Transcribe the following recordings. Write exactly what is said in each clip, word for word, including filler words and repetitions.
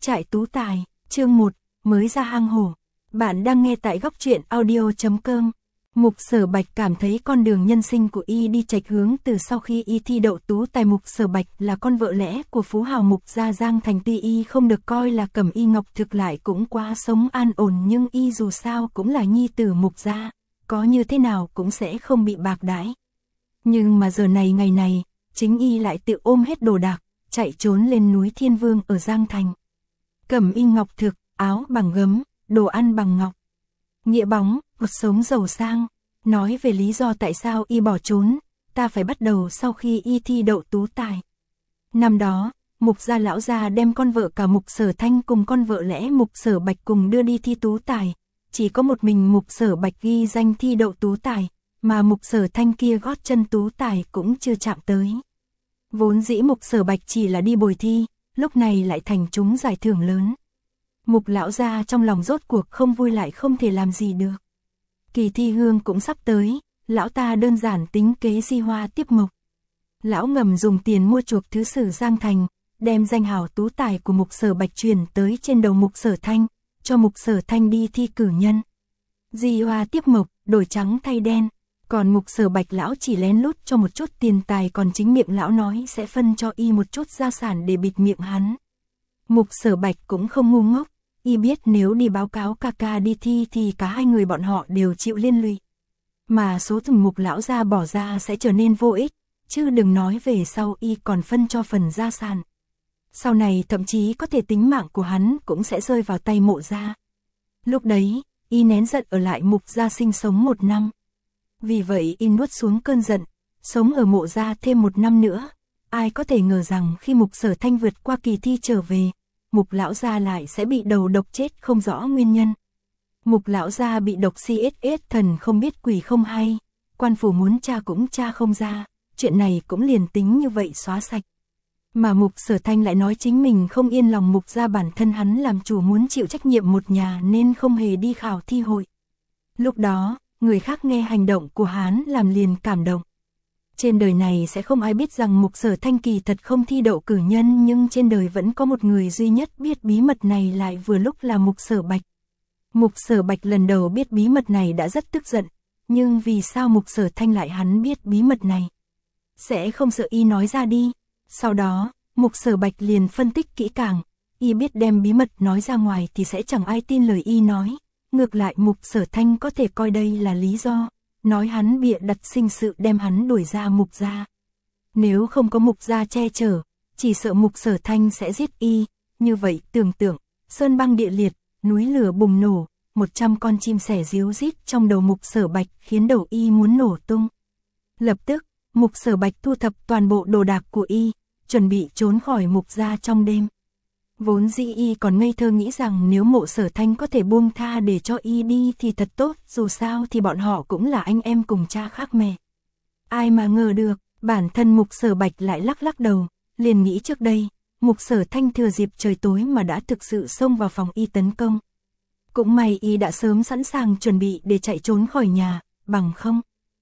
Trại Tú Tài, chương một, mới ra hang hổ. Bạn đang nghe tại góc truyện audio chấm com. Mục Sở Bạch cảm thấy con đường nhân sinh của y đi chệch hướng từ sau khi y thi đậu tú tài. Mục Sở Bạch là con vợ lẽ của phú hào Mục gia Giang Thành, tuy y không được coi là cẩm y ngọc thực lại cũng quá sống an ổn, nhưng y dù sao cũng là nhi tử Mục gia, có như thế nào cũng sẽ không bị bạc đãi. Nhưng mà giờ này ngày này, chính y lại tự ôm hết đồ đạc, chạy trốn lên núi Thiên Vương ở Giang Thành. Cẩm y ngọc thực, áo bằng gấm, đồ ăn bằng ngọc, nghĩa bóng, cuộc sống giàu sang. Nói về lý do tại sao y bỏ trốn, ta phải bắt đầu sau khi y thi đậu tú tài. Năm đó, Mục gia lão gia đem con vợ cả Mục Sở Thanh cùng con vợ lẽ Mục Sở Bạch cùng đưa đi thi tú tài. Chỉ có một mình Mục Sở Bạch ghi danh thi đậu tú tài, mà Mục Sở Thanh kia gót chân tú tài cũng chưa chạm tới. Vốn dĩ Mục Sở Bạch chỉ là đi bồi thi, lúc này lại thành trúng giải thưởng lớn. Mục lão gia trong lòng rốt cuộc không vui lại không thể làm gì được. Kỳ thi hương cũng sắp tới, lão ta đơn giản tính kế di hoa tiếp mộc. Lão ngầm dùng tiền mua chuộc thứ sử Giang Thành, đem danh hào tú tài của Mục Sở Bạch truyền tới trên đầu Mục Sở Thanh, cho Mục Sở Thanh đi thi cử nhân. Di hoa tiếp mộc, đổi trắng thay đen, còn Mục Sở Bạch lão chỉ lén lút cho một chút tiền tài, còn chính miệng lão nói sẽ phân cho y một chút gia sản để bịt miệng hắn. Mục Sở Bạch cũng không ngu ngốc. Y biết nếu đi báo cáo ca ca đi thi thì cả hai người bọn họ đều chịu liên lụy. Mà số thùng Mục lão gia bỏ ra sẽ trở nên vô ích, chứ đừng nói về sau y còn phân cho phần gia sản. Sau này thậm chí có thể tính mạng của hắn cũng sẽ rơi vào tay Mộ gia. Lúc đấy, y nén giận ở lại Mục gia sinh sống một năm. Vì vậy y nuốt xuống cơn giận, sống ở Mộ gia thêm một năm nữa. Ai có thể ngờ rằng khi Mục Sở Thanh vượt qua kỳ thi trở về, Mục lão gia lại sẽ bị đầu độc chết không rõ nguyên nhân. Mục lão gia bị độc xê ét ét, thần không biết quỷ không hay, quan phủ muốn tra cũng tra không ra, chuyện này cũng liền tính như vậy xóa sạch. Mà Mục Sở Thanh lại nói chính mình không yên lòng Mục gia, bản thân hắn làm chủ muốn chịu trách nhiệm một nhà nên không hề đi khảo thi hội. Lúc đó, người khác nghe hành động của hắn làm liền cảm động. Trên đời này sẽ không ai biết rằng Mục Sở Thanh kỳ thật không thi đậu cử nhân, nhưng trên đời vẫn có một người duy nhất biết bí mật này, lại vừa lúc là Mục Sở Bạch. Mục Sở Bạch lần đầu biết bí mật này đã rất tức giận, nhưng vì sao Mục Sở Thanh lại hắn biết bí mật này? Sẽ không sợ y nói ra đi. Sau đó, Mục Sở Bạch liền phân tích kỹ càng, y biết đem bí mật nói ra ngoài thì sẽ chẳng ai tin lời y nói. Ngược lại Mục Sở Thanh có thể coi đây là lý do, nói hắn bịa đặt sinh sự đem hắn đuổi ra Mục gia. Nếu không có Mục gia che chở, chỉ sợ Mục Sở Thanh sẽ giết y. Như vậy tưởng tượng, sơn băng địa liệt, núi lửa bùng nổ, một trăm con chim sẻ ríu rít trong đầu Mục Sở Bạch khiến đầu y muốn nổ tung. Lập tức, Mục Sở Bạch thu thập toàn bộ đồ đạc của y, chuẩn bị trốn khỏi Mục gia trong đêm. Vốn dĩ y còn ngây thơ nghĩ rằng nếu Mộ Sở Thanh có thể buông tha để cho y đi thì thật tốt, dù sao thì bọn họ cũng là anh em cùng cha khác mẹ. Ai mà ngờ được, bản thân Mục Sở Bạch lại lắc lắc đầu, liền nghĩ trước đây, Mục Sở Thanh thừa dịp trời tối mà đã thực sự xông vào phòng y tấn công. Cũng may y đã sớm sẵn sàng chuẩn bị để chạy trốn khỏi nhà, bằng không.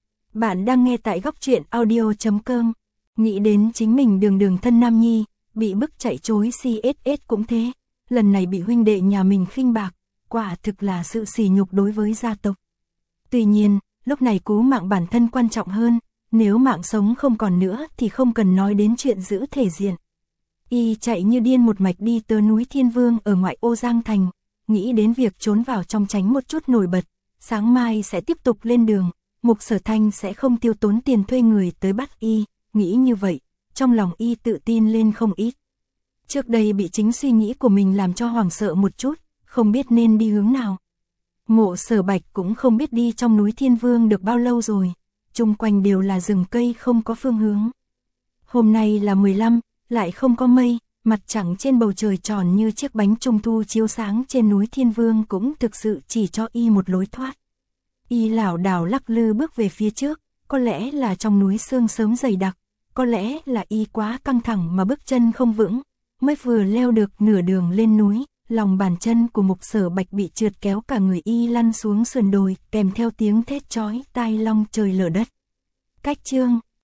Bạn đang nghe tại góc truyện audio chấm com. Nghĩ đến chính mình đường đường thân nam nhi, bị bức chạy trối xê ét ét cũng thế, lần này bị huynh đệ nhà mình khinh bạc, quả thực là sự sỉ nhục đối với gia tộc. Tuy nhiên, lúc này cứu mạng bản thân quan trọng hơn, nếu mạng sống không còn nữa thì không cần nói đến chuyện giữ thể diện. Y chạy như điên một mạch đi tới núi Thiên Vương ở ngoại ô Giang Thành, nghĩ đến việc trốn vào trong tránh một chút nổi bật, sáng mai sẽ tiếp tục lên đường, Mục Sở Thanh sẽ không tiêu tốn tiền thuê người tới bắt y, nghĩ như vậy. Trong lòng y tự tin lên không ít. Trước đây bị chính suy nghĩ của mình làm cho hoảng sợ một chút, không biết nên đi hướng nào. Mộ Sở Bạch cũng không biết đi trong núi Thiên Vương được bao lâu rồi, chung quanh đều là rừng cây không có phương hướng. Hôm nay là mười lăm, lại không có mây, mặt trăng trên bầu trời tròn như chiếc bánh trung thu chiếu sáng trên núi Thiên Vương cũng thực sự chỉ cho y một lối thoát. Y lảo đảo lắc lư bước về phía trước, có lẽ là trong núi sương sớm dày đặc. Có lẽ là y quá căng thẳng mà bước chân không vững, mới vừa leo được nửa đường lên núi, lòng bàn chân của Mục Sở Bạch bị trượt kéo cả người y lăn xuống sườn đồi, kèm theo tiếng thét chói tai long trời lở đất. Cách chương